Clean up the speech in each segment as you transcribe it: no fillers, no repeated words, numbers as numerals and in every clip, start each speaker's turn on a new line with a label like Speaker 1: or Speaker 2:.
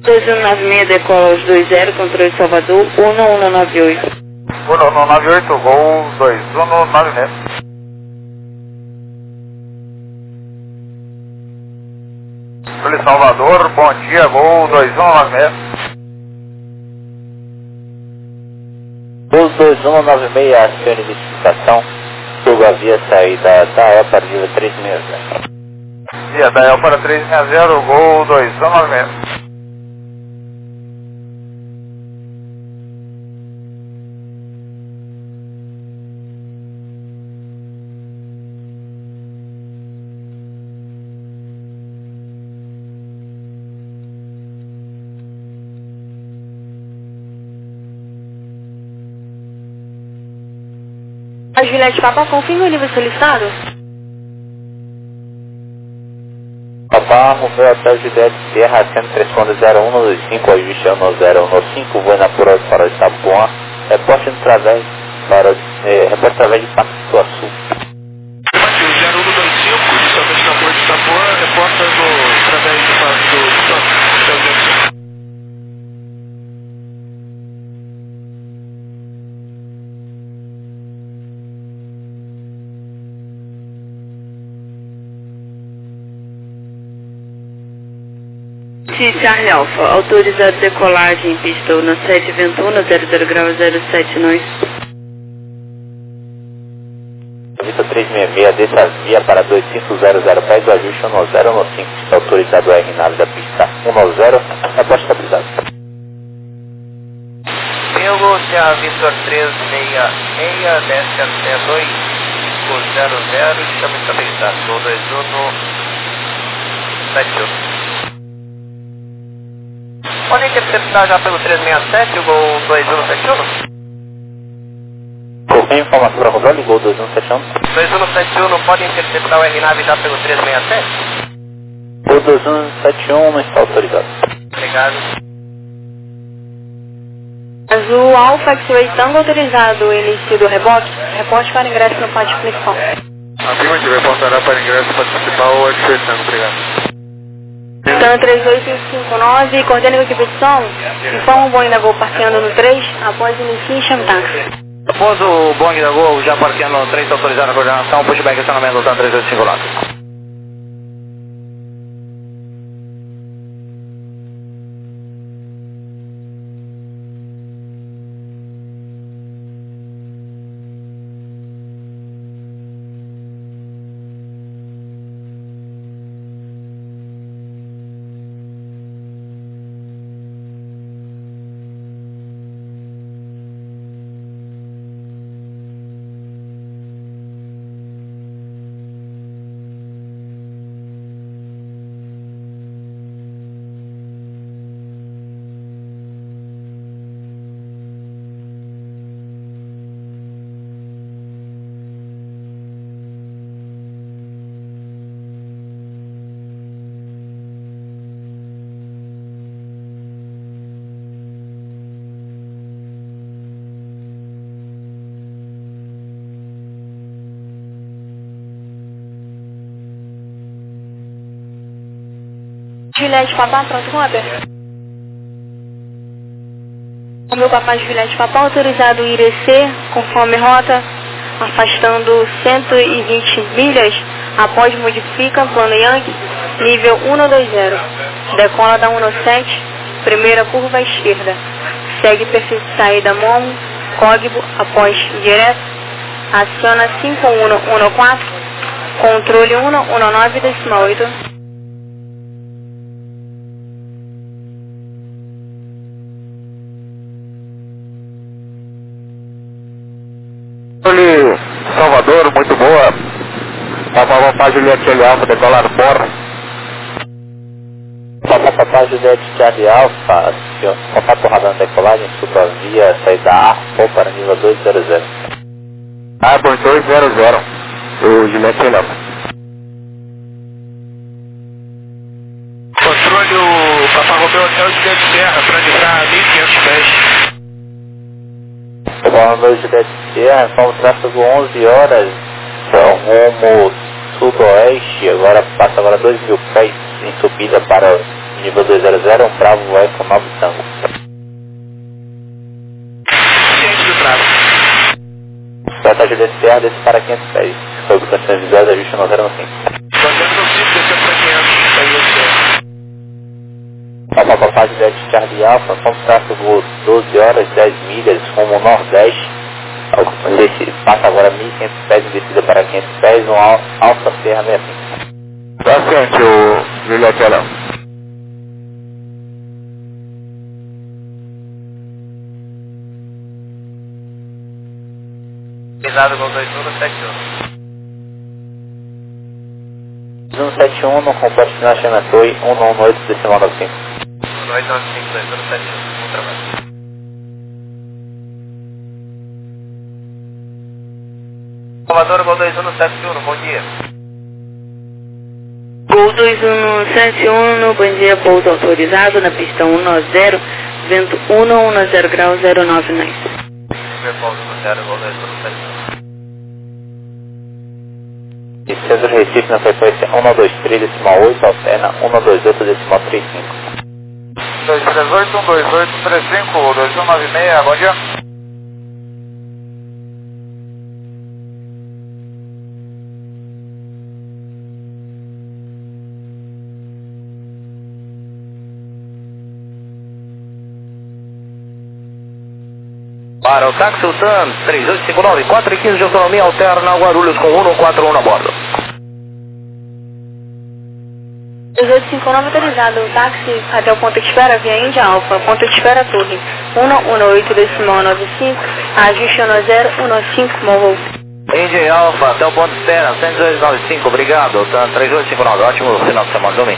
Speaker 1: 2196 decola os 20, controle Salvador, 1198.
Speaker 2: 1198, voo 2196. Controle Salvador, bom dia, voo 2196.
Speaker 3: Voo 2196, acione identificação. Suba via saída da El para via 360.
Speaker 2: Via da El para 360, voo 2196.
Speaker 1: A Juliette Papa, confirma o nível solicitado?
Speaker 3: Papa, Romeu Hotel Juliette Sierra, 103.0125, ajuste ao 9015, voando por para Itapuã, reporte através de Parque do Iguaçu.
Speaker 2: 0125, inicialmente na Porto de Itapuã, reporta através do Parque do Iguaçu.
Speaker 1: Charlie Alpha, autorizado decolagem, pista na 7 Ventuna, 00 graus 07 nós.
Speaker 3: Vista 366, desça via para 2500, pede o ajuste ao 9015, está autorizado a R nave da pista 190, reporte estabilizado.
Speaker 2: Pelo Serra Vitor 366, desce até 2500, estamos estabilizados, voo 2171. Pode interceptar já pelo 367, voo 2171?
Speaker 3: Qualquer informação para Rosal, ligou 2171.
Speaker 2: 2171 não pode interceptar o R-Nave já pelo 367?
Speaker 3: O 2171 não está autorizado.
Speaker 2: Obrigado.
Speaker 1: Azul Alpha X-Ray Tango autorizado, início do rebote, reporte para ingresso no pátio principal.
Speaker 2: Afirmativo, reportará para ingresso principal, X-Ray Tango, obrigado.
Speaker 1: Então 3859, coordena a equipe de som, informa o Boeing da Gol parqueando no 3, após início e chame táxi.
Speaker 2: Após o Boeing da Gol já parqueando no 3, autorizado a coordenação, pushback estacionamento do 3859.
Speaker 1: Juliette Papá, pronto, rota. O meu papai Juliette Papá autorizado o IRC, conforme rota, afastando 120 milhas, após modifica, plano Yankee, nível 120, decola da 107, primeira curva à esquerda, segue perfil de saída Momo, código após direto, aciona 5114, controle 119,8.
Speaker 2: Salvador, muito boa. Papá Juliette Charlie Alpha, decolar fora.
Speaker 3: Papá Juliette Charlie Alpha, contato torrada na decolagem, suba via saída A ou para nível 200.
Speaker 2: Airborne 200, o Juliette Charlie Alpha. Controle o Papá Romeu Hotel Juliette Serra, para livrar 1500 pés.
Speaker 3: Romeu Juliette Serra, informa o tráfego 11 horas, rumo sudoeste, agora passa 2.000 pés em subida para nível 200, Bravo Eco 9 Tango.
Speaker 2: Ciente do tráfego.
Speaker 3: Prota Juliette Serra, desce para 500 pés. Sobre condições visuais, ajuste no 015.
Speaker 2: Fazendo no 5, descendo para 500, aí você.
Speaker 3: Papapá Juliette Charlie Alpha, com tráfego 12 horas, 10 milhas, rumo nordeste. Passa agora 1.500 pés em descida para 500 pés, um Alfa Serra 65.
Speaker 2: Bastante, o Juliette Alão. Pisado com 2171.
Speaker 3: 171 no complexo de Nascimento e 198 decimal 95.
Speaker 2: 1895, 2171, bom trabalho. Salvador, Gol 2171, bom dia.
Speaker 1: Gol 2171, bom dia, pouso autorizado na pista 190, vento 110 graus 09 nice.
Speaker 2: Pouso 10, Gol 2171.
Speaker 3: E Centro Recife na frequência 123 decimal 8, alterna 128 decimal 35.
Speaker 2: 238, 128, 35, 2196, bom dia. Para o táxi Sultan, 3859, 4 e 15 de autonomia, alterna Guarulhos com 141 a bordo.
Speaker 1: 1859 autorizado, o táxi até o ponto de espera via Índia Alfa, ponto de espera Torre, 118 decimal 95, ajuste no 015, morro.
Speaker 2: Índia Alfa, até o ponto de espera, 10295, obrigado, Sultan, 3859, ótimo final de semana, domingo.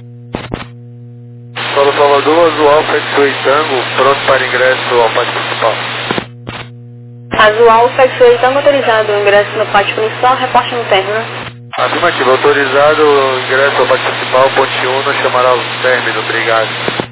Speaker 4: Solo Salvador, Azul Alfa X-Ray Tango, pronto para ingresso ao pátio principal.
Speaker 1: Azul Alfa X-Ray Tango autorizado, ingresso no pátio principal, reporte no término.
Speaker 4: Afirmativo, autorizado, ingresso ao pátio principal, ponte 1, chamará o término, obrigado.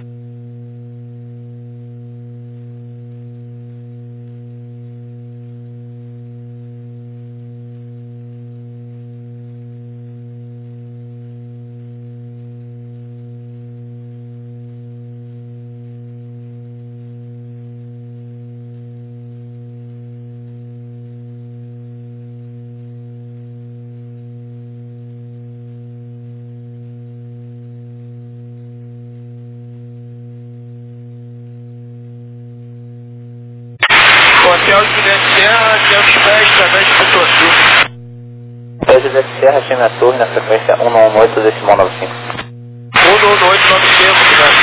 Speaker 2: Hotel Juliette Serra, 500 pés, através de Pituaçu.
Speaker 3: Hotel Juliette Serra, chama a torre na frequência 118 decimal 95.
Speaker 2: 11895, obrigado.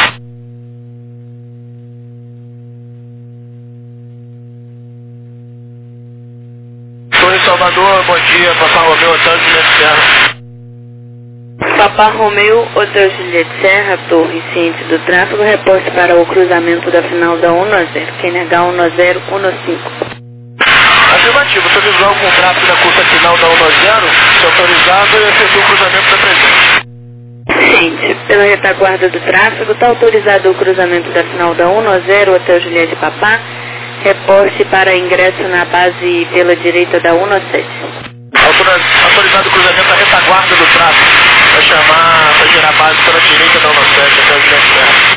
Speaker 2: Torre Salvador, bom dia, Papá Romeu, Hotel Juliette Serra.
Speaker 1: Papá Romeu, Hotel Juliette Serra, torre ciente do tráfego, reporte para o cruzamento da final da 110, QNH 1015.
Speaker 2: Afirmativo, sua visual com o tráfego da curta final da 110, se autorizado e efetua o cruzamento da presente.
Speaker 1: Ciente, pela retaguarda do tráfego, está autorizado o cruzamento da final da 110, Hotel Juliette Papá, reporte para ingresso na base pela direita da 117.
Speaker 2: Autorizado o cruzamento da retaguarda do tráfego. Vai girar a base pela direita da 117 até o Juliette Serra.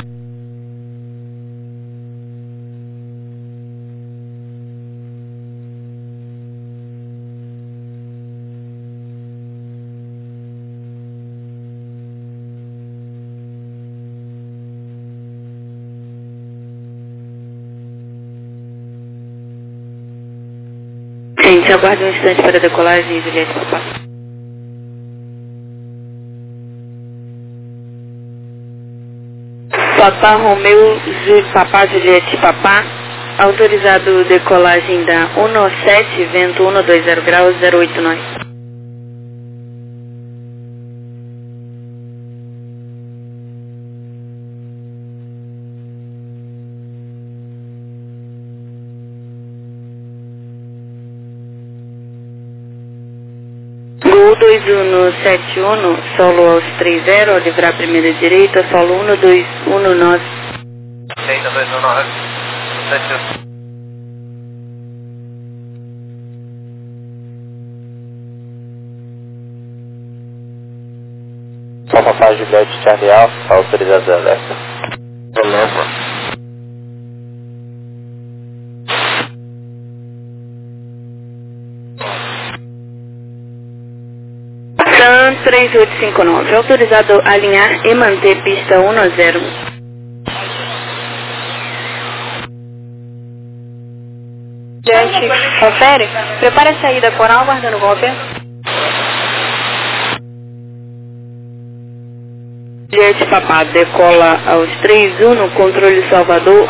Speaker 1: Gente, aguarde um instante para a decolagem, Juliette Papá. Papá Romeu, Papá Juliette Papá, autorizado decolagem da 197, vento 120 graus 089. Gol 2171, solo aos 30, ao livrar a primeira direita, solo 1219.
Speaker 2: Direita 219, 71.
Speaker 3: Papai Juliette Charlie Alpha, autorizado a alerta.
Speaker 4: Beleza.
Speaker 1: Sun 3859, autorizado a alinhar e manter pista 10. Juliette, confere. Prepare a saída coral, aguardando golpe. Juliette Papá, decola aos 31, controle Salvador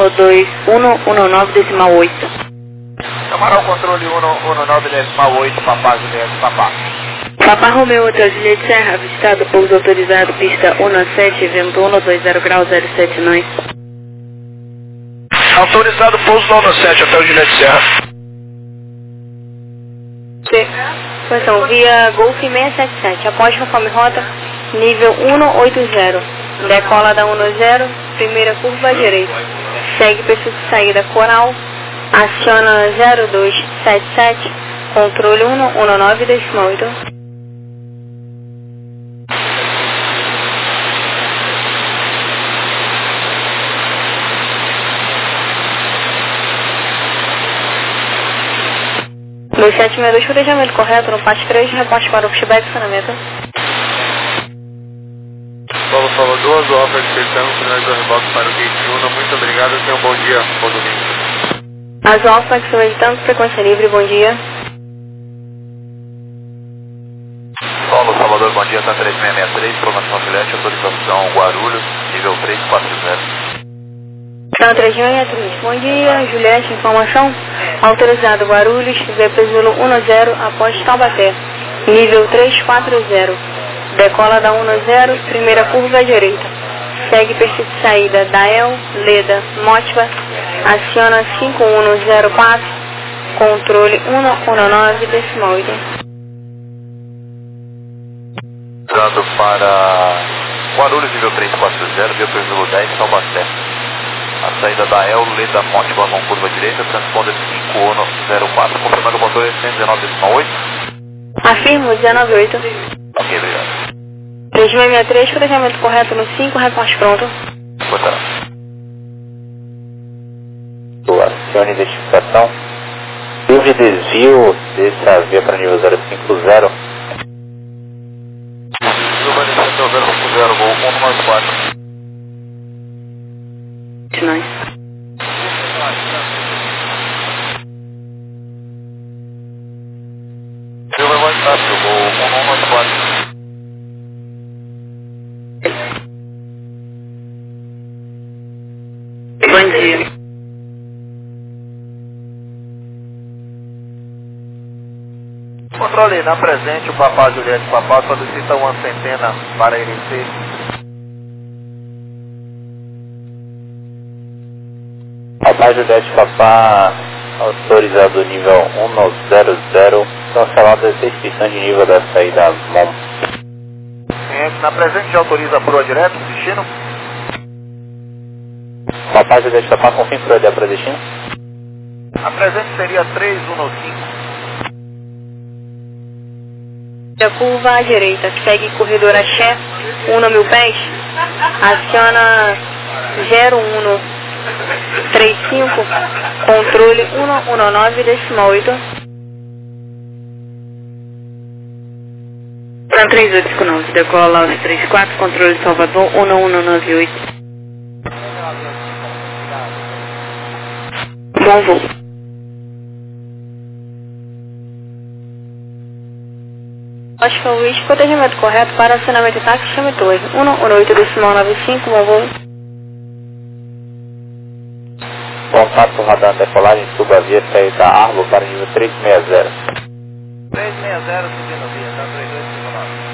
Speaker 1: 12119,8.
Speaker 2: Camarão controle 119,8, Papá Juliette, Papá.
Speaker 1: Papá Romeu, Hotel Juliette Serra, avistado, pouso autorizado, pista 17, vento 120 graus 079.
Speaker 2: Autorizado pouso no 17, Hotel Juliette Serra.
Speaker 1: Atenção, via Golf 677, após conforme rota, nível 180. Decola da 10, primeira curva à direita. Segue perfil de saída coral, aciona 0277, controle 119,8. No 762, planejamento correto, no parte 3, reporte para o pushback, estacionamento.
Speaker 4: Paulo Salvador, do Alfa Despertando, finais do reboque para o gate 1. Muito obrigado, tenha um bom dia, bom domingo.
Speaker 1: Azul Alfa, tanto frequência livre, bom dia.
Speaker 3: Paulo Salvador, bom dia, tá 3663, programação Juliette, autorização Guarulhos, nível 340.
Speaker 1: São 363, bom dia, Juliette, informação. Autorizado Guarulhos, Zepezilo 10, após Taubaté, nível 340. Decola da 10, primeira curva à direita. Segue perfil de saída Dael, Leda, Motiva, aciona 5104, controle 119,8.
Speaker 3: Dando para Guarulhos, nível 340, via Perzulo 10, Taubaté. A saída da El, Leda, Motiva, com curva direita, transponder 5104, confirmando o motor 119,8.
Speaker 1: Afirmo, 198.
Speaker 3: Ok, obrigado.
Speaker 1: 3663, planejamento correto no 5, reporte pronto.
Speaker 3: Botará. Acione identificação. Livre desvio dessa via para nível 050.
Speaker 2: Urbanizando 050, voo 194.
Speaker 1: Nós.
Speaker 2: Eu vou mais fácil, voo 194.
Speaker 1: Bom dia.
Speaker 2: Controle, na presente, o Papá Juliette Papá solicita uma centena para IRC.
Speaker 3: Papai Juliette Papá, autorizado nível 100, cancelado 16 pistões de nível da saída MOM.
Speaker 2: Na presente já autoriza a proa direto, destino?
Speaker 3: Papai Juliette Papá, confirma para para destino?
Speaker 2: A presente seria 3115.
Speaker 1: A curva à direita, segue corredor Axé, 1.000 pés, aciona 0135, controle 119,8. São 3859, decola aos 34, controle Salvador 1198. Bom voo. Oscar Luiz, protegimento correto para acionamento de táxi, chame torre 118,95, bom voo.
Speaker 3: Contato radar decolagem, suba a via saída Arlo para nível 360.
Speaker 2: 360 subindo via, tá 3259.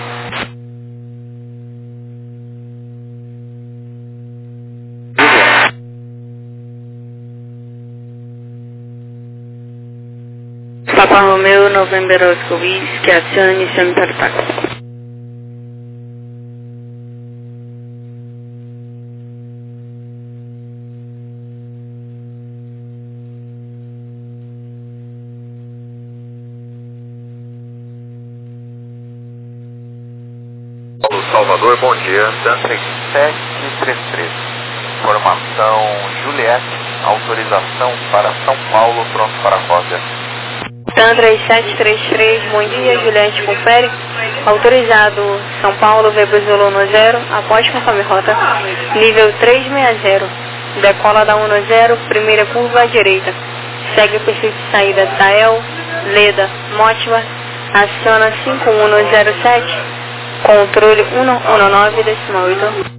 Speaker 1: Papa Romeo, November Oscar Luiz, que aciona iniciando para táxi.
Speaker 4: Salvador, bom dia. Tantra 733. Informação Juliette, autorização para São Paulo, pronto para a rota.
Speaker 1: Tantra 733, bom dia, Juliette confere. Autorizado São Paulo, Weber Zulu 10, após conforme rota. Nível 360, decola da 10, primeira curva à direita. Segue o perfil de saída Dael, Leda, Motiva, aciona 5107, controle 119,8.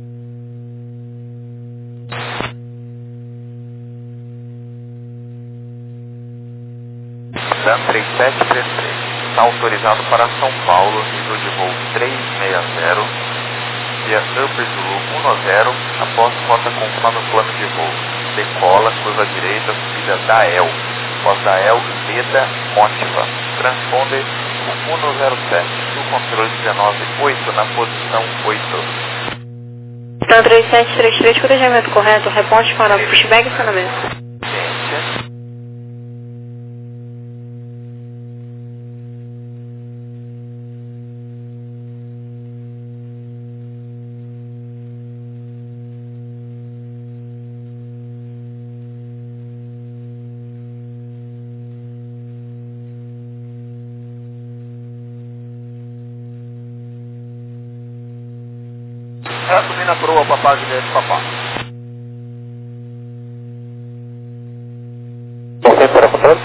Speaker 4: Dan 3733, está autorizado para São Paulo, nível de voo 360, via Upper Zulu 10, após rota conforme o plano de voo. Decola, curva direita, subida Dael, após Dael, Leda, Motiva, transponder 107, o controle 198 na posição 8.
Speaker 1: Dan 3733, corrigimento correto, reporte para pushback e acionamento.
Speaker 4: Ciência. Assumindo a proa, papá, Juliette, papá.
Speaker 3: Ok, para controle.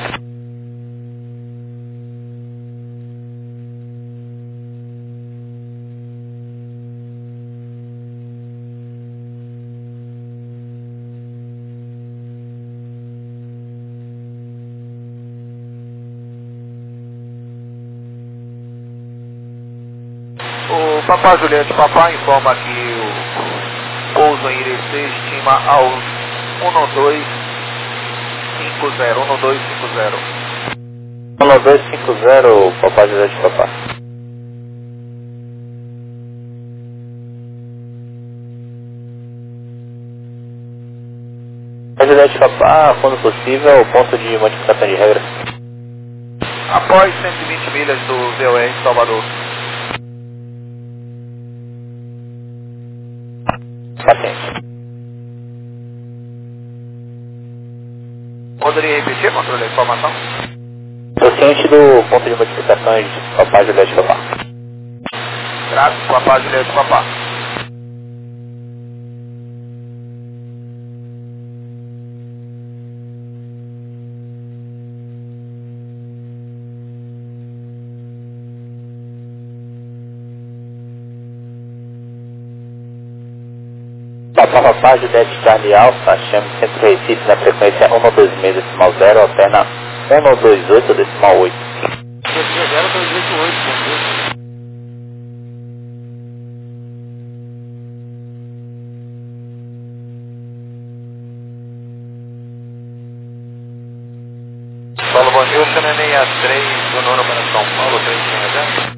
Speaker 4: O papá Juliette, papá informa que o pouso em Irecê estima aos 1250, 1250.
Speaker 3: 1250, papai José de papá. José de papá, quando possível, o ponto de modificação de regras.
Speaker 4: Após 120 milhas do VOR em Salvador.
Speaker 3: Paciente.
Speaker 4: Poderia repetir, controle da informação?
Speaker 3: Estou ciente do ponto de modificações de papai José de papá.
Speaker 4: Graças, papá Juliette, papá.
Speaker 3: Papá José de Charlie Alfa, chame Centro Recife na frequência 126.0, alterna 128.8.
Speaker 4: 0288, Paulo, bom dia, o seu neném A3 do Nono para São Paulo, 360.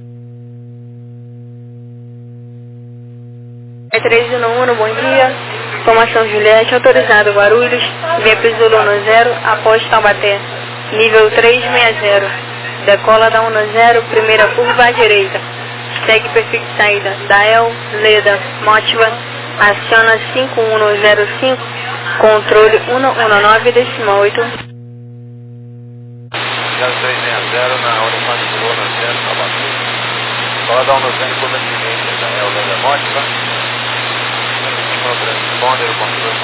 Speaker 1: 311, bom dia. Informação Juliette, autorizado Guarulhos, via Zulu 10, após Taubaté. Nível 360, decola da 10, primeira curva à direita. Segue perfil de saída Dael, Leda, Motiva, aciona 5105, controle 119,8.
Speaker 4: 0360 na Horizonte do Lula 0, Salvador. Fala da 190, curva direita, Dael, Leda, Motiva. Transponder, o controle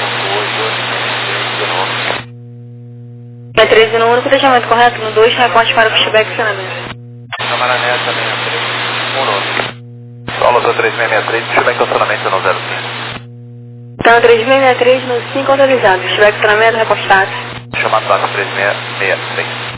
Speaker 4: 19.8,
Speaker 1: 13 fechamento correto, no 2, reporte para o pushback e acionamento.
Speaker 4: Camaranés também, 3, 1, Solo 3663, puxou bem cancelamento no 05.
Speaker 1: Então 3663 no 5 autorizado, pushback e acionamento repostado.
Speaker 4: Chamado taxa 3663.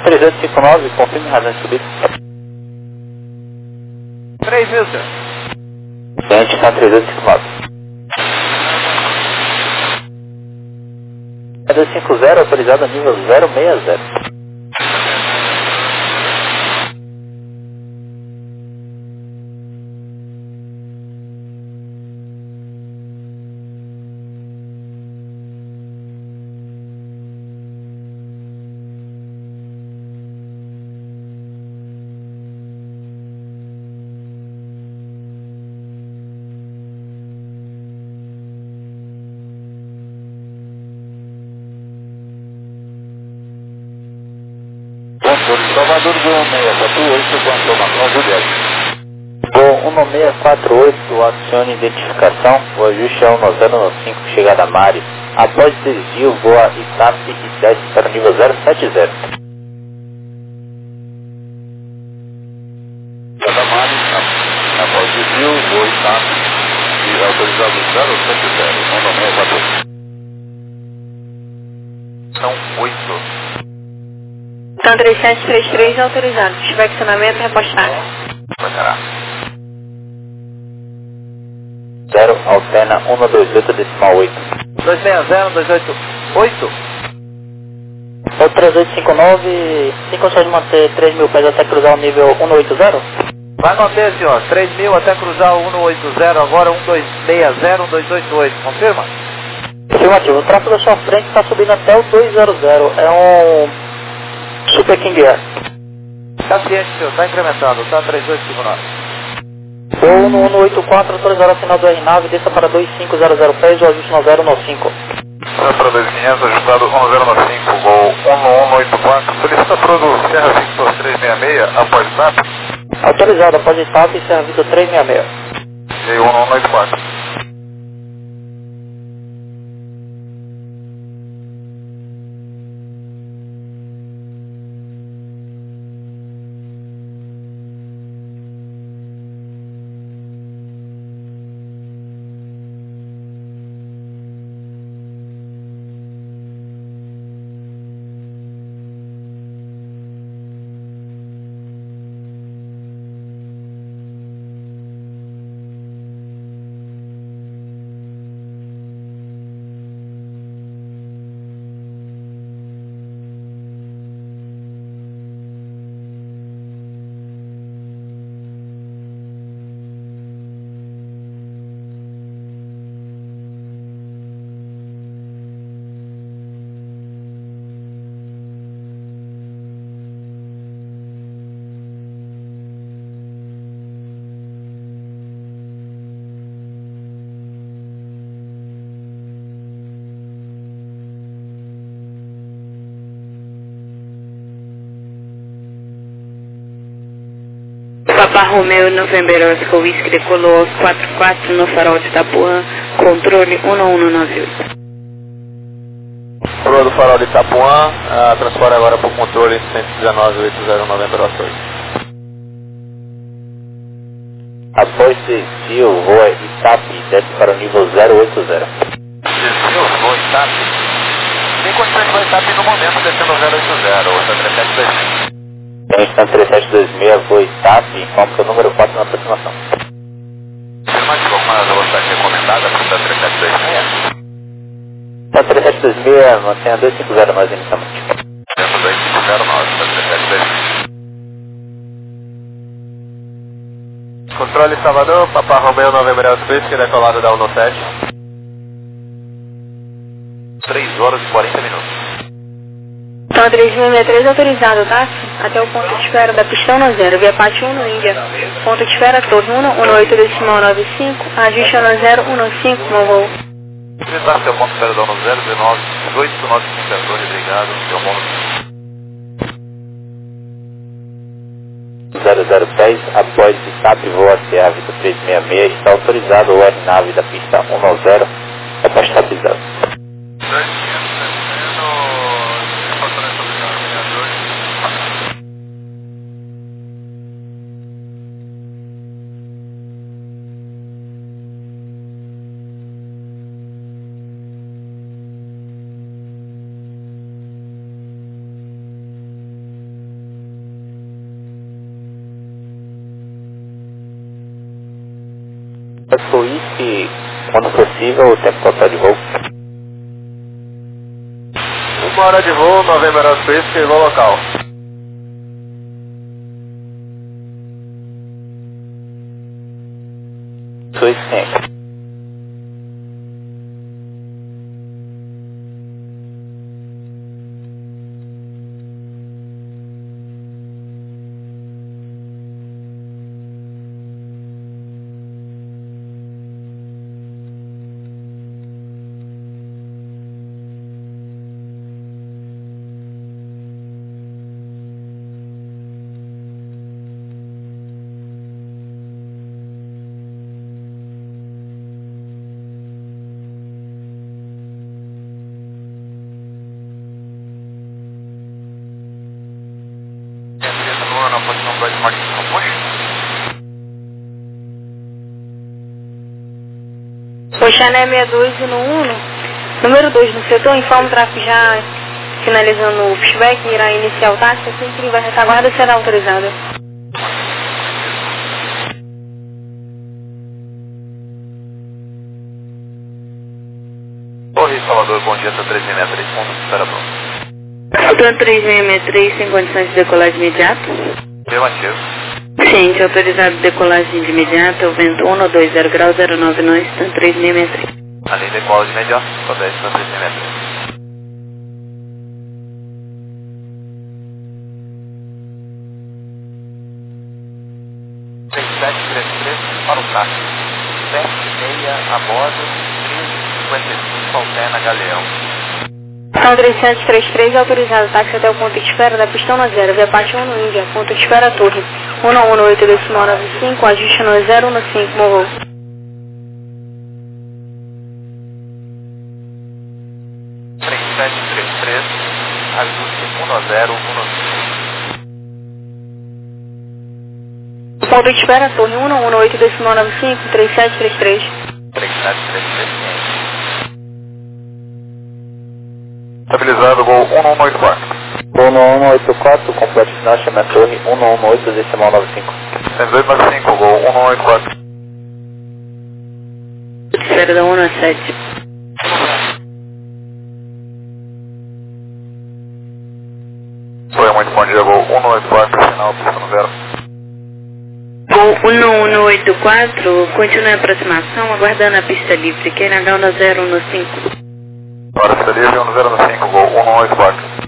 Speaker 3: 3259, confirme razão de subida.
Speaker 2: 3.000, senhor.
Speaker 3: Cliente está 3259. 3250, autorizado a nível 060. Salvador do 1648, quanto Macron Juliette. Bom, 1648, acione identificação, o ajuste é 1095, chegada Mari. Após desvio, voa ITAP e desce para o nível 070.
Speaker 4: Chegada Mari, após desvio, voa ITAP e autorizado 070, 1648. São 8.
Speaker 1: Então 3733 autorizado. Desfeccionamento repostado.
Speaker 4: Passará.
Speaker 3: 0, altena 128 decimal 8.
Speaker 2: 260, 288.
Speaker 3: O 3859, tem condições de manter 3.000 pés até cruzar o nível 180?
Speaker 2: Vai manter, senhor. 3.000 até cruzar o 180, agora 1260, 1288. Confirma?
Speaker 3: Afirmativo, o tráfego da sua frente está subindo até o 200. É um Super King Air.
Speaker 2: Tá ciente, senhor. Tá incrementando. Tá 3859.
Speaker 3: Ou no 184, autorizado a final do RNAV, desça para 2500 pés, o ajuste 9095.
Speaker 4: Para 2500, ajustado 1095, voo 1184. Solicita para o Serra Victor 366, após TAP.
Speaker 3: Autorizado após TAP e Serra Victor 366.
Speaker 4: E aí 1184.
Speaker 1: Papa Romeo November Oscar Whisky decolou aos 44 no farol de Itapuã, controle 1198.
Speaker 4: Proa do farol de Itapuã, transporte agora para o controle 119.80 November Oscar.
Speaker 3: Após desvio, voa ITAP e desce para o nível 080.
Speaker 4: Desvio, voo ITAP. Tem condições de voar ITAP no momento, descendo 080, ou 3726.
Speaker 3: Tem instante 3726, voa ITAP, informa que o número 4 na aproximação.
Speaker 4: Afirmativo, alguma velocidade recomendada para o 3726?
Speaker 3: Tá 3726, mantenha 250 mais inicialmente.
Speaker 4: Dentro 2509, 3726. Controle Salvador, Papa Romeo November Oscar, decolada da 197. 3 horas e 40 minutos.
Speaker 1: Então 3063 autorizado, tá? Até o ponto de espera da pistão no 0, via parte 1 no Índia. Ponto de espera torre 1, 18 decimal 95, ajuste no 015, no voo.
Speaker 4: Visitar seu ponto de espera da 1019, 18 95, obrigado, seu bônus.
Speaker 3: 0010, após ITAP voa CA Vitor 366, está autorizado o RNAV da pista 190, está estabilizado. Suíte, quando possível, o tempo total de voo.
Speaker 2: 1 hora de voo, November Suíte, voo local.
Speaker 3: Suíte 5.
Speaker 4: Na posição 2 Martin Push.
Speaker 1: Oxané 62 no 1, número 2 no setor, informa o tráfego já finalizando o pushback, irá iniciar o táxi, assim que vai retaguarda será autorizada.
Speaker 4: Torre Salvador, bom dia, tá 363, ponto de espera pronto.
Speaker 1: Tanto 3663, sem condições de decolagem imediata.
Speaker 4: Afirmativo.
Speaker 1: Ciente, autorizado decolagem de imediata, o vento 120 graus 09 nós, tanto 3663.
Speaker 4: A linha decola de imediato, só 10, tá 363. Para o táxi, 7,6 a bordo, 13,55 alterna Galeão.
Speaker 1: São 3733, autorizado táxi até o ponto de espera da pistão na 0, via parte 1 no Índia, ponto de espera torre, 118,95, ajuste no 015, morro.
Speaker 4: Ajuste 1015.
Speaker 1: Ponto de espera torre, 118,95, 3733.
Speaker 4: 3733. Estabilizado, gol 1184.
Speaker 3: Voo no 1184, completo final, chama a torre 118, decimal 95.
Speaker 4: 10295, gol 1184.
Speaker 1: Espera da 1 a 7.
Speaker 4: Foi muito bom dia, gol 1184, final, pista 0.
Speaker 1: Gol 1184, continue a aproximação, aguardando a pista livre, QNH 1015.
Speaker 4: Hora pista livre, 1015, gol 1184.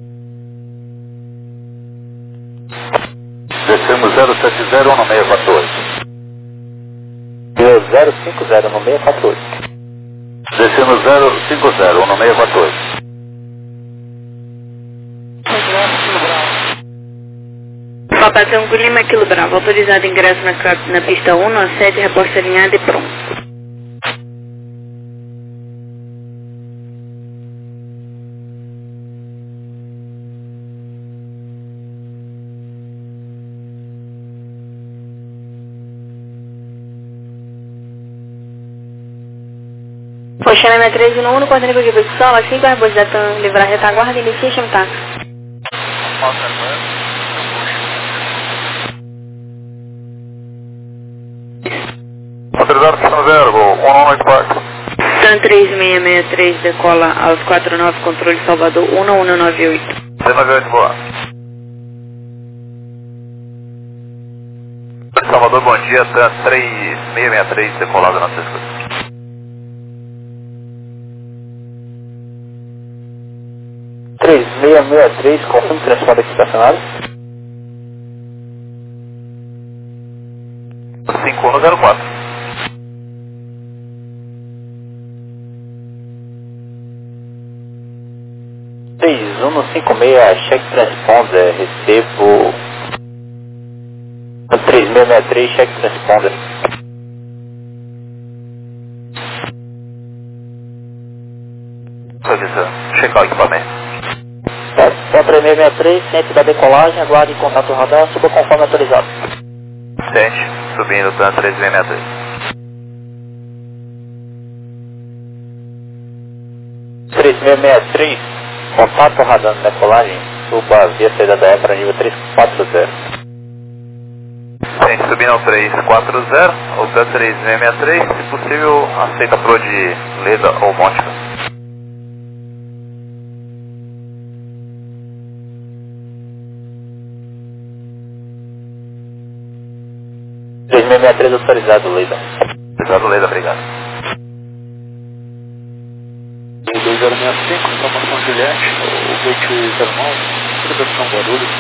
Speaker 3: Descemos 070 no 648. 050 no 648. Descemos 050 no 648.
Speaker 1: Papai Lima, Kilo Bravo, autorizado ingresso na pista 1, a sede, reposta alinhada e pronto. Oxané 63 no 1, coordenador de posição, assim que a arbosidade livrar a retaguarda, inicia chama táxi.
Speaker 4: Autorizado pista 0, gol 1184.
Speaker 1: TAN 3663 decola aos 49, controle Salvador 1198.
Speaker 4: 198, boa. Salvador, bom dia, TAN 3663, decolado na sexta.
Speaker 3: Três 663, confirme transporte aqui estacionado.
Speaker 4: 5104.
Speaker 3: Três 156, check transponder, recebo 3663, check transponder.
Speaker 4: Checar o equipamento.
Speaker 3: 3663, ciente da decolagem, aguarde contato radar, suba conforme autorizado.
Speaker 4: Ciente, subindo, TAN 3663.
Speaker 3: Contato radar na decolagem, suba via saída da E para nível 340.
Speaker 4: Ciente, subindo ao 340, ou 3663, se possível, aceita a pro de Leda ou Mótica.
Speaker 3: 3663 autorizado, Leda.
Speaker 4: Autorizado, Leda, obrigado.
Speaker 2: 2065, informação Juliette, o gate 09, produção Guarulhos,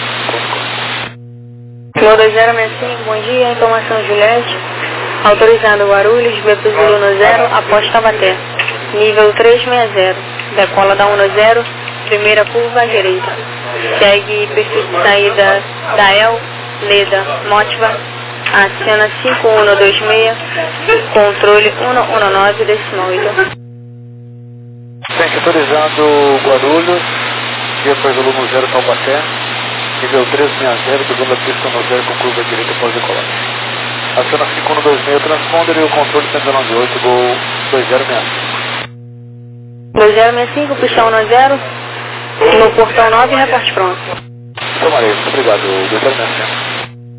Speaker 1: Flow 2065, bom dia, informação Juliette, autorizado Guarulhos, BP Zulu 0, após Taubaté, nível 360, decola da 10, primeira curva à direita, segue perfil de saída da El, Leda, Motiva, acena 5126, controle 119, decimal 8.
Speaker 2: Bem, autorizado Guarulhos, BP Zulu 0, Taubaté, nível 360, segunda pista no 0 com curva direita após decolar. Acena 5126, transponder e o controle 198, gol 2065.
Speaker 1: 2065, pista 10, no portão 9, reporte pronto.
Speaker 2: Tomarei, muito obrigado, 2065.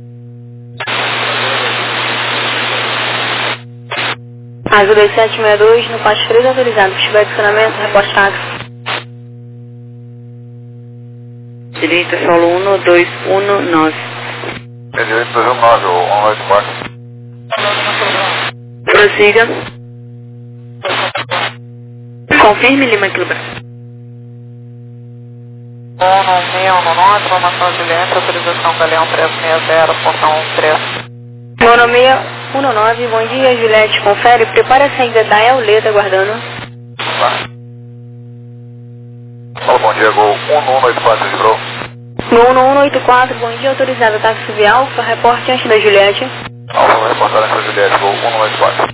Speaker 1: Azul 2762, no passo 3 autorizado, estiver adicionamento, reporte táxi. Direita, solo 1219.
Speaker 4: É direito 219, ou 184.
Speaker 1: Prossiga. Confirme Lima Clube.
Speaker 5: 19619, informação Juliette, autorização Galeão 360, portão 13.
Speaker 1: Mono 619, bom dia, Juliette, confere, prepara a saída da El Leda, aguardando.
Speaker 4: Fala, bom dia, gol 1184, livrou.
Speaker 1: No 1184, bom dia, autorizado, táxi subir Alfa, reporte antes da Juliette.
Speaker 4: Alfa, vou reportar essa Juliette, gol 1184.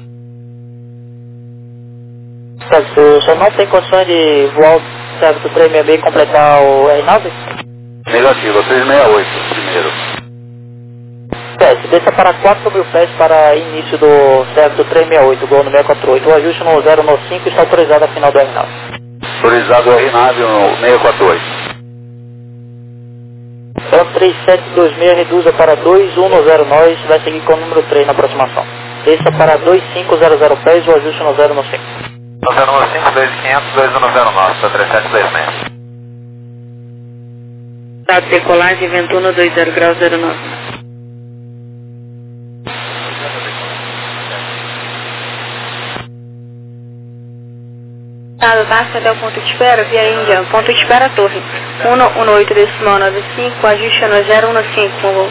Speaker 3: O senhor não tem condições de voar o Cérvito 366 e completar o R9?
Speaker 4: Negativo, 368, primeiro.
Speaker 3: Se desça para 4.000 pés para início do Cérvito 368, gol no 648. O ajuste no 095 está autorizado a final do R9.
Speaker 4: Autorizado o R9 no 648.
Speaker 3: Então 3726 reduza para 2110 nós, vai seguir com o número 3 na aproximação. Desça para 2500 pés, o ajuste no 095.
Speaker 4: No 095, 2500, 2109, está 3726.
Speaker 1: Estado de decolagem, Ventuno 20 graus 09. Táxi até o ponto de espera, via Índia, ponto de espera Torre, 118 decimal 95, ajuste no 015, com voo.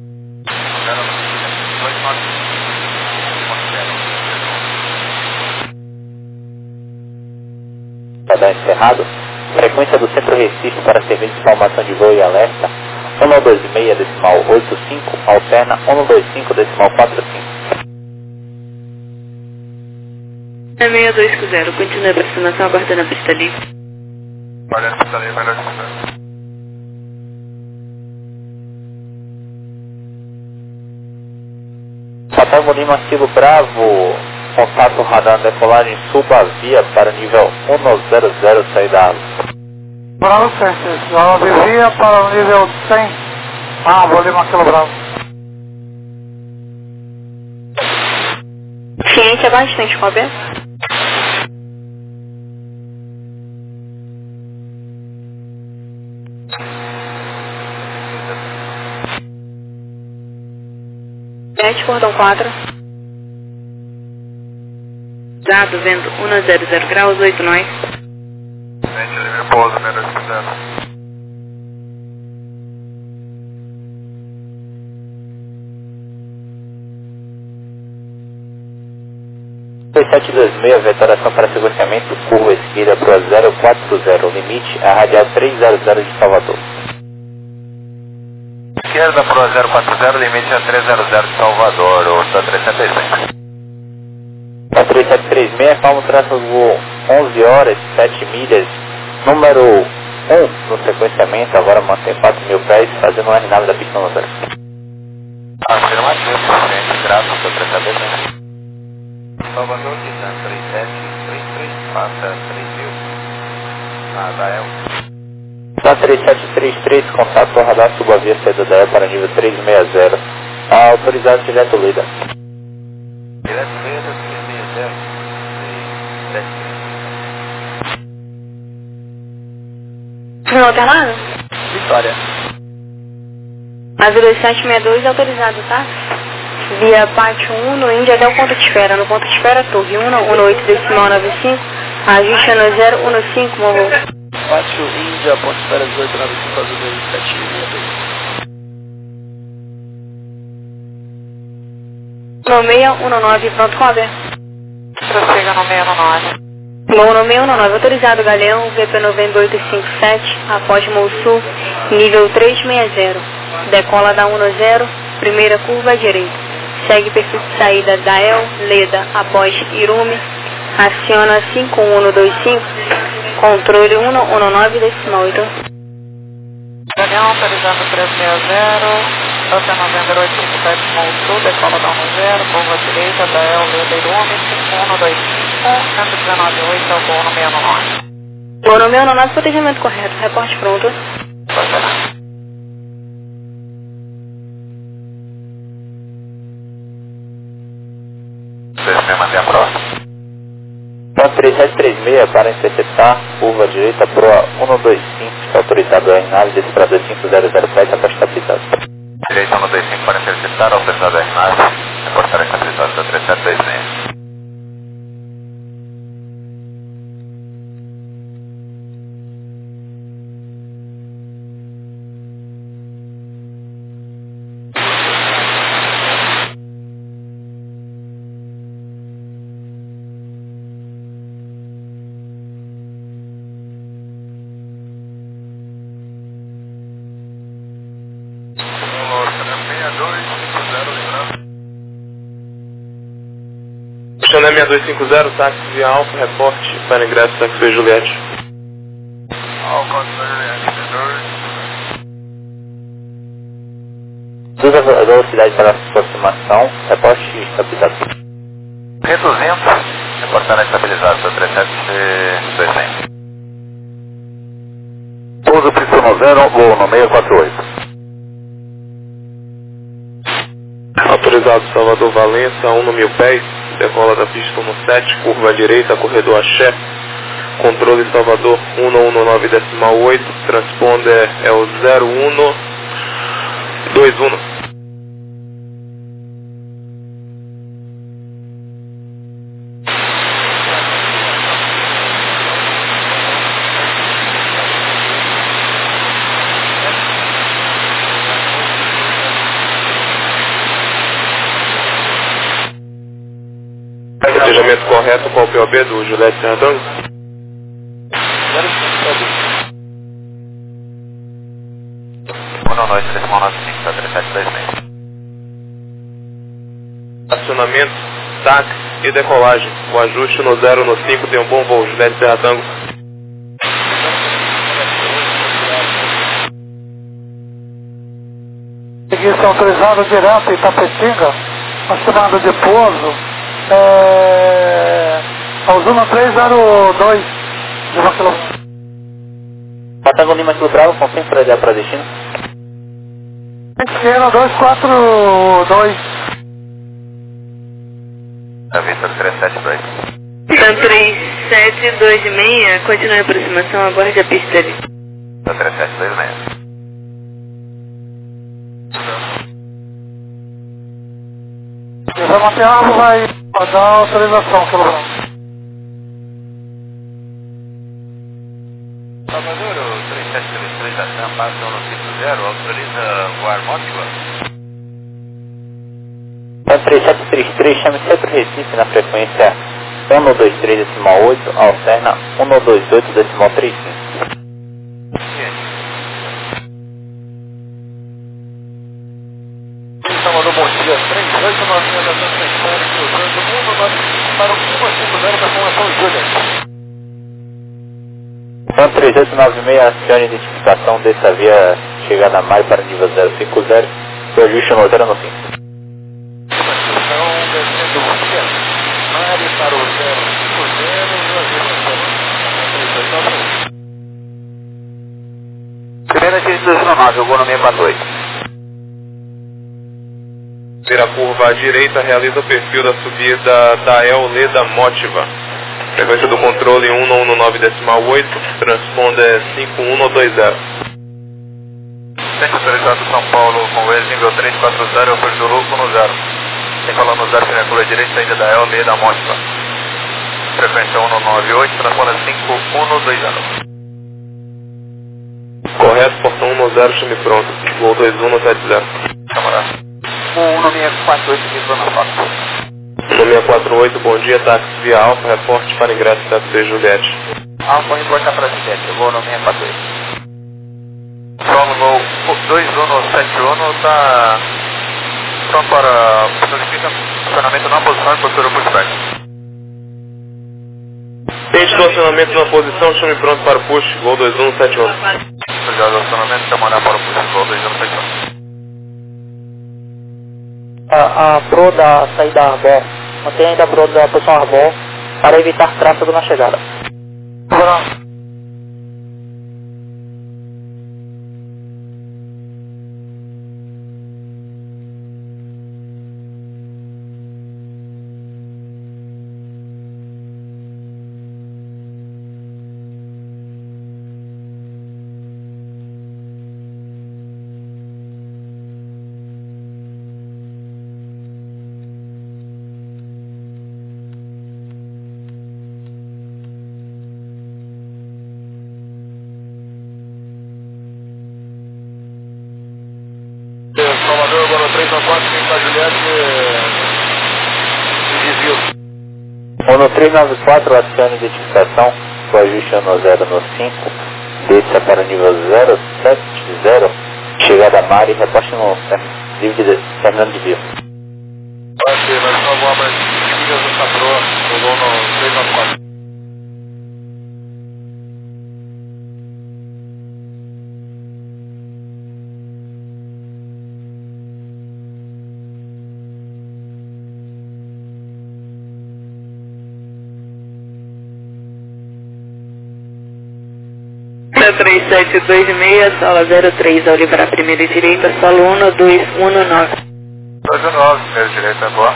Speaker 3: Radar encerrado, frequência do Centro Recife para serviço de informação de voo e alerta, 126 decimal 85, alterna 125 decimal 45.
Speaker 1: 6250, continue a aproximação, aguardando a pista livre.
Speaker 4: Guardando a pista livre, melhor de
Speaker 3: Papai Lima Kilo Bravo, contato radar decolagem, suba a via para nível 100, saída água.
Speaker 2: Bravo, Francis, a via para o nível 100, Lima Kilo Bravo.
Speaker 1: Ciência é bastante, Robert. Cordão 4. Dado, vento 100 graus, 8 nós.
Speaker 4: Gente, livre pouso, menos de 0.
Speaker 3: Vetoração para sequenciamento, curva esquerda para 040, limite a radial 300 de Salvador.
Speaker 4: Esquerda pro 040, limite a 300 de Salvador, ou está 375.
Speaker 3: A 3736, palmo traço voo 11 horas, 7 milhas, número 1 no sequenciamento, agora mantém 4.000 pés, fazendo um R9 da pista 0.
Speaker 4: Afirmativo, gente, graças ao 375. Salvador, distância 3733, passa 3.000. Nadael.
Speaker 3: Está 3733, contato ao radar, suba a via saída da para nível 360, Autorizado direto Leda.
Speaker 4: Direto Leda, 360.
Speaker 1: Final alternado?
Speaker 2: Vitória.
Speaker 1: Asa 2762 autorizado, tá? Via Pátio 1 no Índia até o ponto de espera. No ponto de espera, torre 118,95. Ajuste no 015, morro.
Speaker 2: Pátio Índia, ponto de espera 1895, asa 2762.
Speaker 1: No 619, pronto, cover.
Speaker 5: Prossiga no 619.
Speaker 1: Bom, no 619, autorizado, Galeão, VP 9857, após Sul, nível 360. Decola da 10, primeira curva à direita. Segue perfil de saída da El, Leda, após Irume. Aciona 5125, controle 119,8.
Speaker 5: Galeão, autorizado 360. Delta November 857 Sul, decola da 10, curva à direita da El, Leda, Irume, 5125, 119,8 ao voo no 619.
Speaker 1: Bom, no 619, protegimento correto, reporte pronto.
Speaker 4: Sistema até a próxima.
Speaker 3: Ponto 3736 para interceptar, curva direita, proa 125, está autorizado a nave desse para 25007, após estabilizado.
Speaker 4: Direita 125 para interceptar, autorizado a nave, reportar a estabilidade da 3726.
Speaker 6: Xané 6250, táxi via Alfa, reporte para ingresso táxi Juliette.
Speaker 3: Duas velocidade para aproximação, reporte estabilizado.
Speaker 4: Reduzindo, reportar a estabilidade da 3726.
Speaker 3: Pouso Priscila 0, voo no 648.
Speaker 6: Autorizado Salvador Valença, 1 no 1000 pés, decola da pista 17, curva à direita, corredor Axé, controle Salvador 119,8, transponder é o 0121. Planejamento correto, qual o POB do Juliette Serrandango?
Speaker 4: Boa noite, decimal 95, da 3726.
Speaker 6: Acionamento, táxi e decolagem. O ajuste no 0 no 5 tem um bom voo, Juliette Serrandango.
Speaker 7: Seguição autorizada direto Itapetinga, uma chamada de pouso, ao Zona 302 de 1 km.
Speaker 3: Patango Lima Kilo Bravo, confirme para destino.
Speaker 7: Sierra 242.
Speaker 4: Da Vitor 372.
Speaker 1: Então 3726, continue a aproximação, aguarde a pista ali.
Speaker 4: Da 3726.
Speaker 7: O Mateado vai dar autorização, quilograma.
Speaker 4: Salvador, o 3733 da TAM passa no 50, autoriza voar Mónaco?
Speaker 3: Ponto 3733, chame Centro Recife na frequência 123,8, alterna 128,35.
Speaker 2: Salvador, bom dia. 3896 da Transport, cruzando 195 para o 150 para a formação Juliette.
Speaker 3: Ponto 3896, acione identificação dessa via chegada a maio para nível 050, o ajuste no 0 no 5.
Speaker 2: Então, descendo o dia, Mari para o 050,
Speaker 3: Primeira X219, eu vou no 648.
Speaker 6: Vira a curva à direita, realiza o perfil da subida da El Leda Motiva. Frequência do controle 119.8, transponder 5120.
Speaker 4: Centro autorizado São Paulo com o nível 340, Alfa Zulu 10. Decola no 0, na curva direita, saída da El Leda Motiva. Frequência 198, transponder 5120.
Speaker 6: Correto, portão 10, chame pronto. Voo 2170.
Speaker 4: Camarada. 1648, nível na foto.
Speaker 6: 1648, bom dia, táxi via Alfa, reporte para ingresso da C Juliette.
Speaker 4: Alfa, reporte para Juliette, eu vou no 648. Solo voo 2171, está pronto para estacionamento na posição e postura pushback.
Speaker 6: Tem estacionamento na posição, chame pronto para push, voo 2171.
Speaker 4: Obrigado, estacionamento, chamar para o push, voo 2171.
Speaker 5: A pro da saída Arbor, mantenha ainda a pro da posição Arbor para evitar tráfego na chegada.
Speaker 2: Salvador, agora 394, quem está Juliette, desvio.
Speaker 3: Ono 394, acione identificação, com ajuste ano 0 no 5, desça para o nível 070, chegada a Mari, reposte no terminando de via.
Speaker 2: Nós vamos abrir as do Sabrô, no 394.
Speaker 5: Sala 3726, sala 03, ao livrar a primeira direita, sala 1219.
Speaker 4: 219, primeira direita, boa.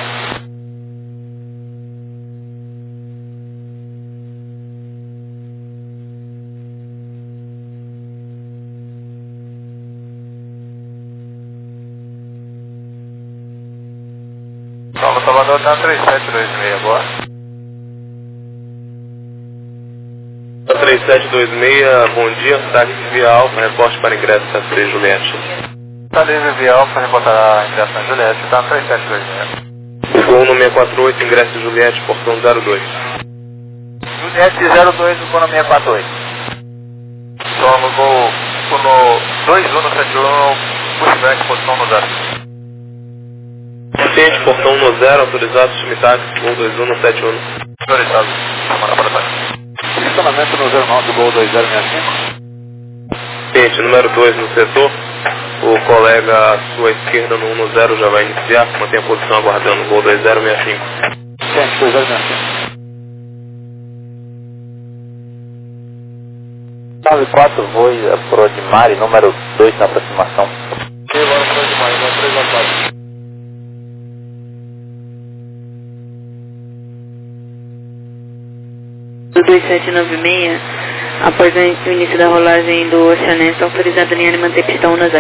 Speaker 4: Salvador está 3726, boa.
Speaker 6: 3726, bom dia, táxi via Alfa, reporte para ingresso da C Juliette.
Speaker 4: Está livre via Alfa, reportar ingresso na Juliette, está 3726.
Speaker 6: Voo no 648, ingresso Juliette, portão 02.
Speaker 4: Juliette 02, vou no 648. Solo voo no 2171, pushback, posição no 0.
Speaker 6: Paciente, portão no 0, autorizado, time táxi, voo 2171.
Speaker 4: Autorizado, chamada para táxi.
Speaker 2: Estacionamento no 09 do Gol 2065.
Speaker 6: Paciente, número 2 no setor, o colega à sua esquerda no 10 já vai iniciar, mantenha a posição aguardando, Gol 2065.
Speaker 2: Paciente, 2065.
Speaker 3: 94, voe pro de Mari, número 2 na aproximação.
Speaker 2: E agora pro de Mari, 394.
Speaker 5: 2796, após o início da rolagem do Oceanense, autorizado a linha de manter pistão 10.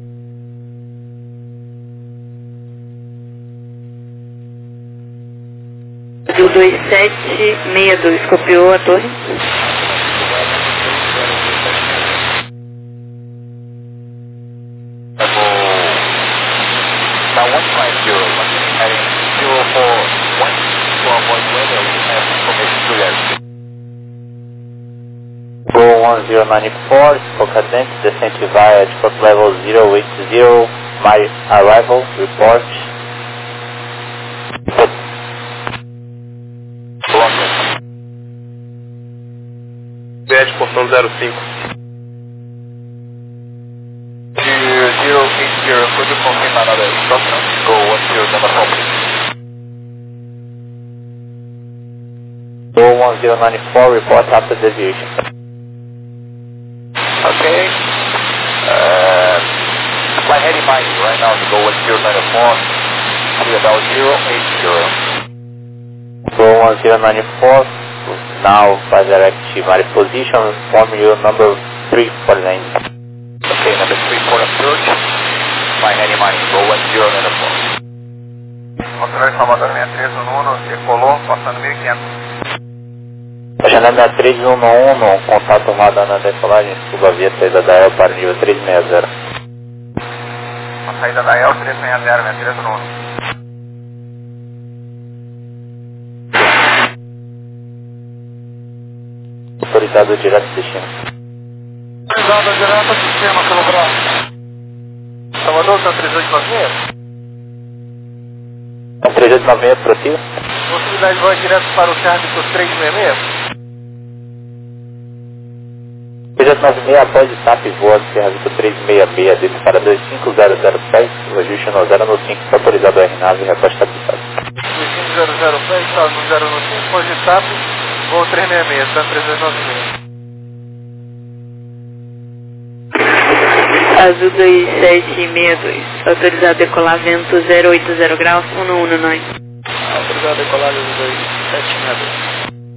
Speaker 5: Do 2762, copiou a torre.
Speaker 4: Now 150, heading 041 to avoid weather, we have information to that.
Speaker 3: Go 1094, Focadente, descente via default level 080, my arrival, report.
Speaker 6: Juliette, portão 05.
Speaker 4: 080, could you confirm another instruction? Go 10, number 4, please.
Speaker 3: Go 1094, report after deviation.
Speaker 4: Okay. Fly heading by right now to go 1094.
Speaker 3: about 080. So 1094, now by direct my position, form you number 349.
Speaker 2: Okay, number 34 approach. Fine, any money, go 1094.
Speaker 4: Controle Salvador 6311, decolou, passando 1500.
Speaker 3: Janela 6111, contato tomada na decolagem, suba via saída da EL para nível 360.
Speaker 4: A saída da EL 360, 6311.
Speaker 3: Autorizado direto destino.
Speaker 7: Autorizado direto destino, pelo braço.
Speaker 2: Salvador, está 3896?
Speaker 3: 3896, prossiga.
Speaker 2: Possibilidade de voar direto para o Cárnico 366?
Speaker 3: 3896, após o TAP, voa do Cárnico 366, desce para 25000 pés, o ajuste no 0 no 5, está autorizado a RNAV e reposta estabilizado.
Speaker 2: 25000 pés, está no 0 no 5, pode TAP, voo 366, está 3896.
Speaker 5: Azul 2762, autorizado a decolar vento 080 graus, 119.
Speaker 2: Autorizado a decolagem do 2762.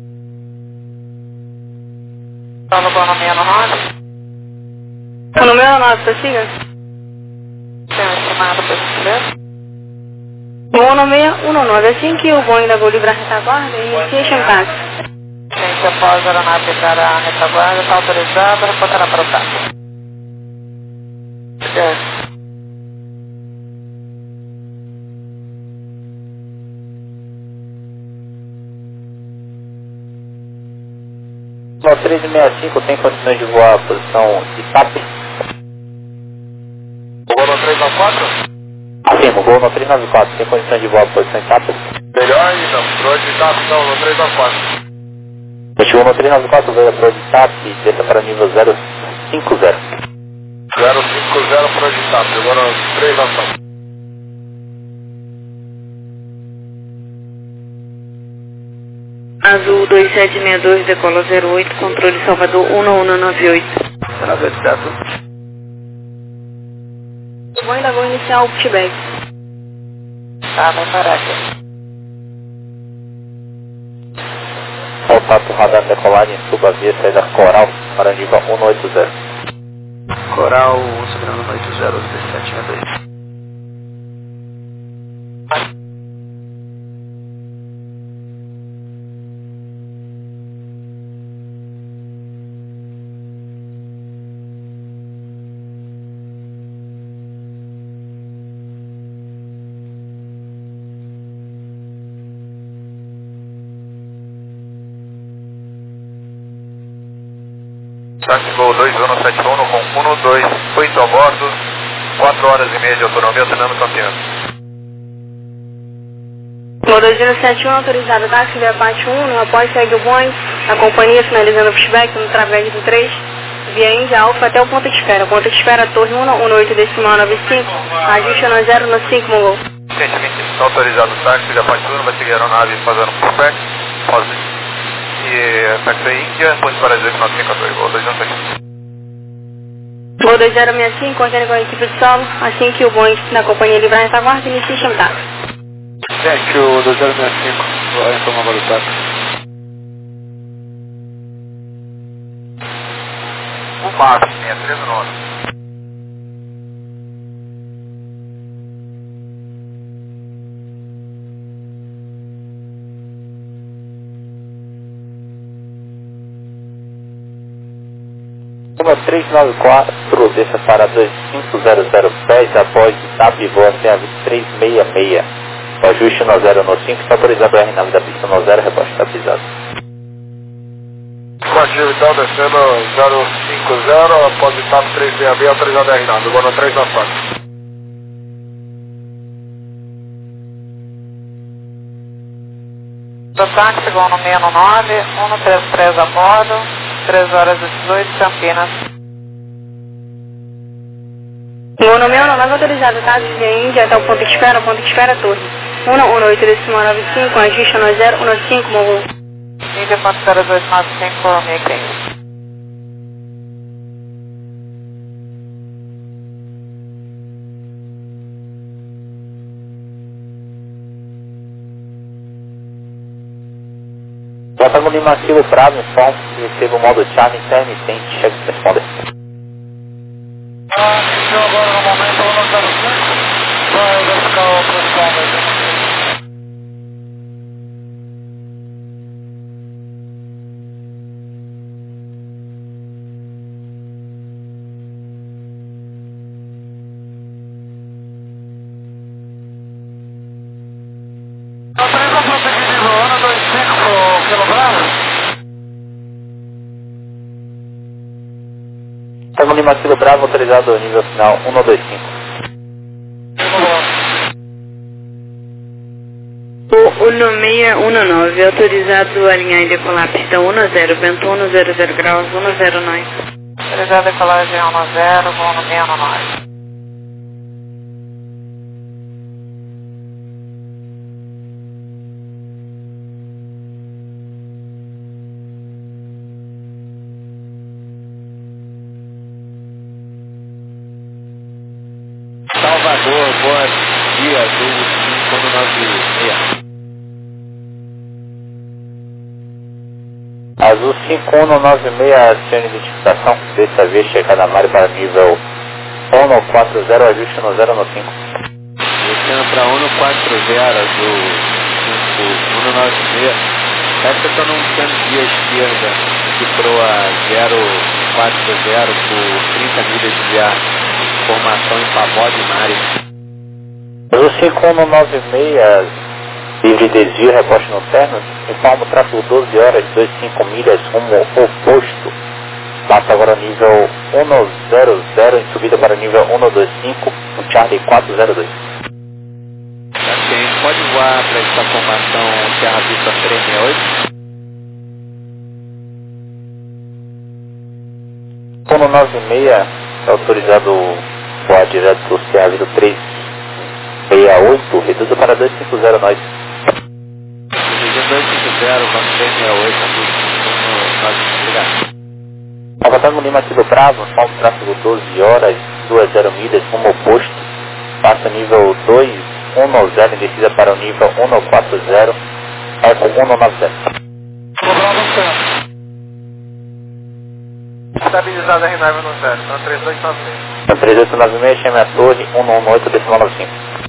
Speaker 5: Tá no plano 69?
Speaker 1: O número é 9, prossiga.
Speaker 5: Tem um estimado para esse processo?
Speaker 1: Voo no 619, assim que o Boeing da Gol livrar a retaguarda, inicia chantagem.
Speaker 5: Ciência após a aeronave para a retaguarda, está autorizada, reportará para o TAP. Certo.
Speaker 3: No 365 tem condições de voar a posição de TAP?
Speaker 2: Voo no 394?
Speaker 3: Afirmo, voo no 394, tem condições de voar a posição de TAP?
Speaker 2: Melhor ainda, pro de TAP não, no 394.
Speaker 3: Chegou no 394, veio a pro de TAP e desça para nível 050.
Speaker 2: 050 pro de TAP, agora 394.
Speaker 5: Azul 2762, decola 08, controle Salvador 1198.
Speaker 2: Será certo?
Speaker 1: Boeing da Gol iniciar o pushback.
Speaker 5: Tá, vai parar aqui.
Speaker 3: Contato radar decolagem, suba via saída Coral para nível 180.
Speaker 2: Coral, subindo no 80, 1762.
Speaker 4: Táxi Gol 2171 com 128 a bordo, 4 horas e meia de autonomia, alternando confiança.
Speaker 1: Gol 2171, autorizado táxi via parte 1, no após segue o Boeing, a companhia finalizando o pushback no través do 3, via Índia Alfa até o ponto de espera. Ponto de espera, torre 118,95, ajuste no 0 no 5, Mongol.
Speaker 4: 120, autorizado o táxi da parte 1, vai seguir a aeronave fazendo pushback, e táxi Índia, ponte para 1952, Gol 2171.
Speaker 1: Gol 2065, contendo com a equipe de solo, assim que o Boeing da companhia livrar a retaguarda, inicia chantagem.
Speaker 2: Gente, o 2065, vai informar agora o táxi.
Speaker 4: O Marcos, 639.
Speaker 3: Número 394, deixa para 2500 pés, após TAP voa sem a 366. O ajuste no 0 no 5, está autorizado a RNAV da pista no 0, reposta estabilizado.
Speaker 2: Combativo então, descendo 050, após o TAP 366, autorizado a RNAV, agora no 394.
Speaker 5: Do táxi Gol no 619, 133 a bordo, 3 horas e 18, Campinas.
Speaker 1: Gol no 619, autorizado táxi via Índia até o ponto de espera, torre 118,95, ajuste no 0 no 5, Mongol.
Speaker 5: Índia, ponto 0295, 1015.
Speaker 3: Botafogo Lima Kilo Bravo, informe, receba o modo Charlie intermitente, cheque de responder.
Speaker 7: Iniciou agora no momento 105, vai verificar a posição da Autoriza prosseguir nível 125 pro Kilo Bravo.
Speaker 3: Botafogo Lima Kilo Bravo, autorizado nível final 125.
Speaker 5: O 1619, autorizado a alinhar e decolar pista 10, vento 100 graus, 109. Autorizado a decolagem 10, voo no 619.
Speaker 2: Salvador, bom dia, Azul 5196.
Speaker 3: Azul 5196, acione identificação, dessa vez chegada a Mari para nível 140, ajuste no 015.
Speaker 2: Descendo para 140, Azul 5196. Essa está num canto de esquerda, que proa 040 por 30 milhas de ar. Formação em Pavode Mari.
Speaker 3: Azul 5196, livre desvio, rebote no terno, informa o tráfego 12 horas, 25 milhas, rumo oposto. Passa agora nível 100, em subida para nível 125, no Charlie 402.
Speaker 2: Gente, pode voar para essa formação Terra Vista 368.
Speaker 3: 196, autorizado voar direto Serra Vida 368, reduza para 250 nós.
Speaker 2: 250, vamos 368, obrigado.
Speaker 3: Avatar Lima Kilo Bravo, salvo tráfego 12 horas, 20 milhas, rumo oposto, passa nível 210, em descida para o nível 140, é com 190.
Speaker 2: Estabilizada a Renaiva no 0, então 3896.
Speaker 3: Na 3896, chame a torre 118,95.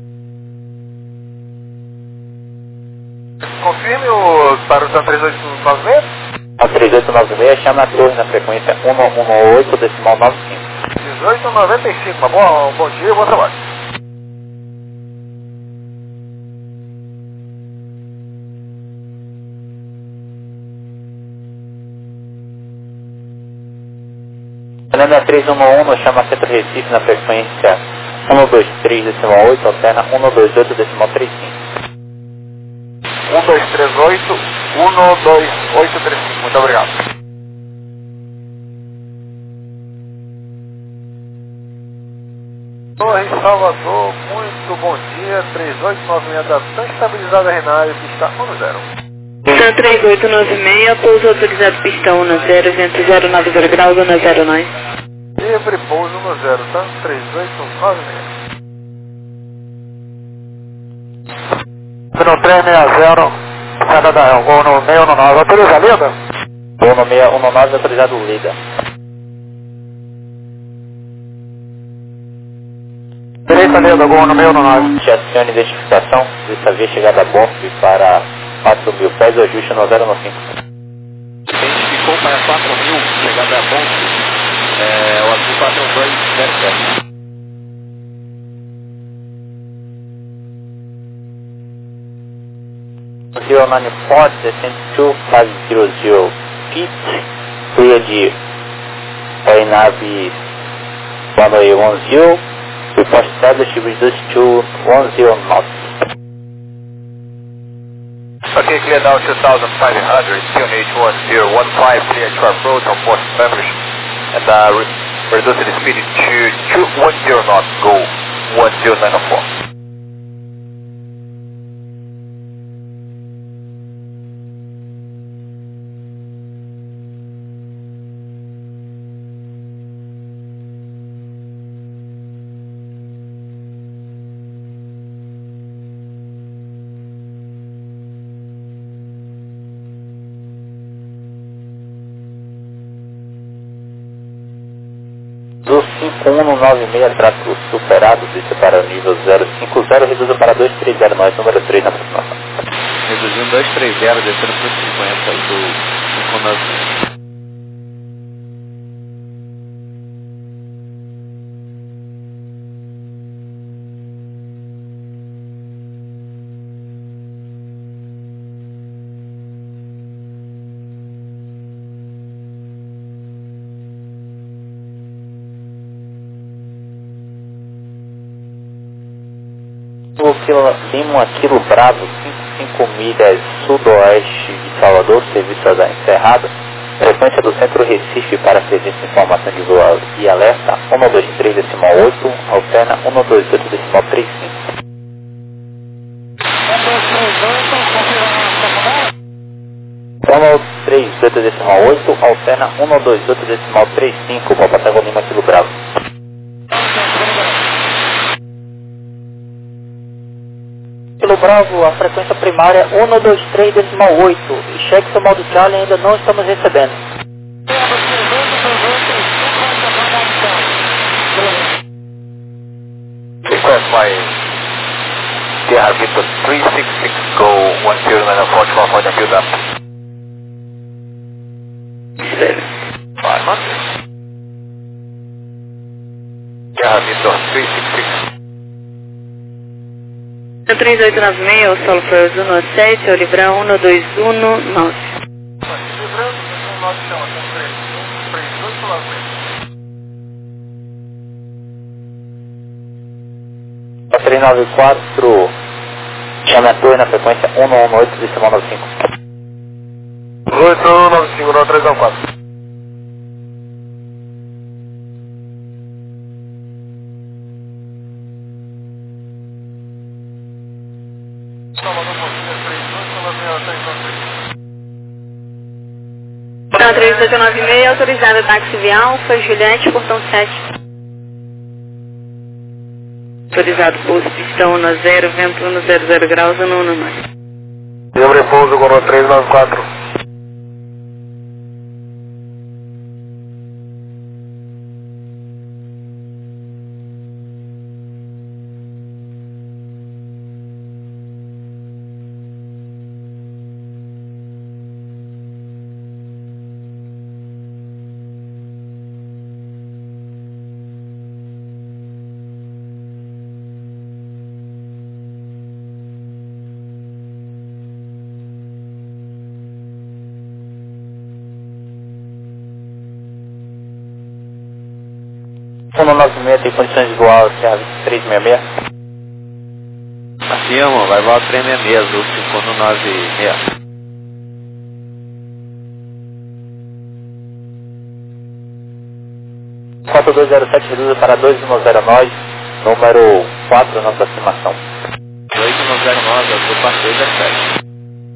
Speaker 2: Confirme o para o 3896?
Speaker 3: Na 3896, chame a torre na frequência 118,95.
Speaker 2: 1895, bom dia, bom trabalho.
Speaker 3: Lembra 311, chama Centro Recife na frequência 123,8, alterna 128,35.
Speaker 2: 1238, 12835, muito obrigado. Torre Salvador, muito bom dia, 3896 da TAM, estabilizada Renário, pista 10.
Speaker 5: TAM 3896, pouso autorizado pista 10, vento 090 graus, 109.
Speaker 2: Livre pouso no 0, TAM 3896.
Speaker 7: No 360, saída da Real, voo no 619, autoriza a lida?
Speaker 3: Voo no 619, autorizado Lida.
Speaker 7: Direita lida, voo no 619.
Speaker 3: Acione identificação, dessa vez chegada a bordo para 4.000 pés, ajuste no 015.
Speaker 4: Identificou para 4.000, chegada a ponte, o azul 4207.
Speaker 3: Zero 94, descent 2500 feet, clear de aeronave runway 10, report established, reduce to 10 knots.
Speaker 4: Okay, clear down 2,500, QNH 1015, clear to approach on port members, and reduce the speed to 210 knots, go 1094.
Speaker 3: Do 5196, tráfego superado, desce para o nível 050, reduziu para 230, nós, número 3 na aproximação.
Speaker 2: Reduzindo 230, descendo para 50 do 596.
Speaker 3: Lima Aquilo Bravo, 55 milhas sudoeste de Salvador, serviço da encerrada, frequência do centro Recife para serviço de informação de voo e alerta, 123,8, alterna 128,35. 138,8, alterna 128,35, Papa Tango Lima Aquilo Bravo. Pelo Bravo, a frequência primária é 123,8 e cheque seu modo Charlie ainda não estamos recebendo.
Speaker 2: Request by Sierra Victor 366 Go 1094 for the build up. 5 months. Sierra Victor 366.
Speaker 5: 3896, o solo foi o Zuno 7, o Librão 1219.
Speaker 3: A 394, chame a torre na frequência 118 de cima 95.
Speaker 2: 8195, 9394.
Speaker 1: Então, 3896, autorizado táxi via Alfa, Juliette, portão 7.
Speaker 5: Autorizado pouso pistão 10, vento 100 graus, no 19.
Speaker 2: Deu repouso com 394.
Speaker 3: O 196 tem condições de voar ao Sierra 366?
Speaker 2: Afirma, vai voar 366, azul 5196.
Speaker 3: Rota 207 reduz para 2109, número 4 na aproximação.
Speaker 2: 2109, azul 4217.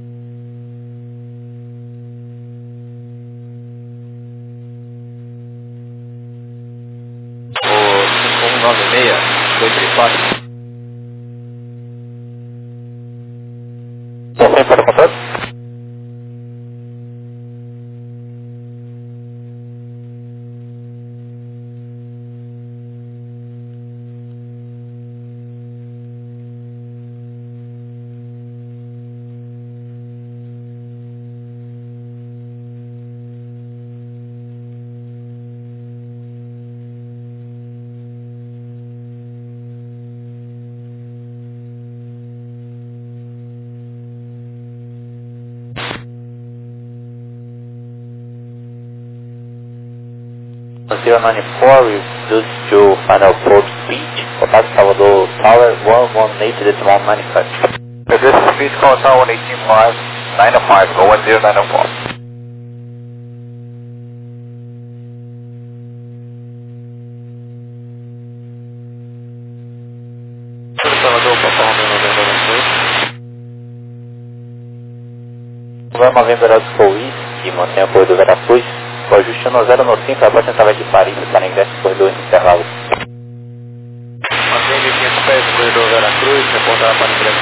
Speaker 2: O 5196, 234.
Speaker 3: Confirme para o contato? O 094 reduced to final port speed, contato Salvador Tower 118.95.
Speaker 2: Reduce speed, call tower 185, go 10904. Salvador, Papa
Speaker 3: Novembro November Oscar Whisky, mantenha o corredor Veracruz, o ajuste 1095, a baixa entrada de Paris para ingresso do corredor intervalo.
Speaker 2: Mantém 500 pés no corredor Veracruz, reportar para ingresso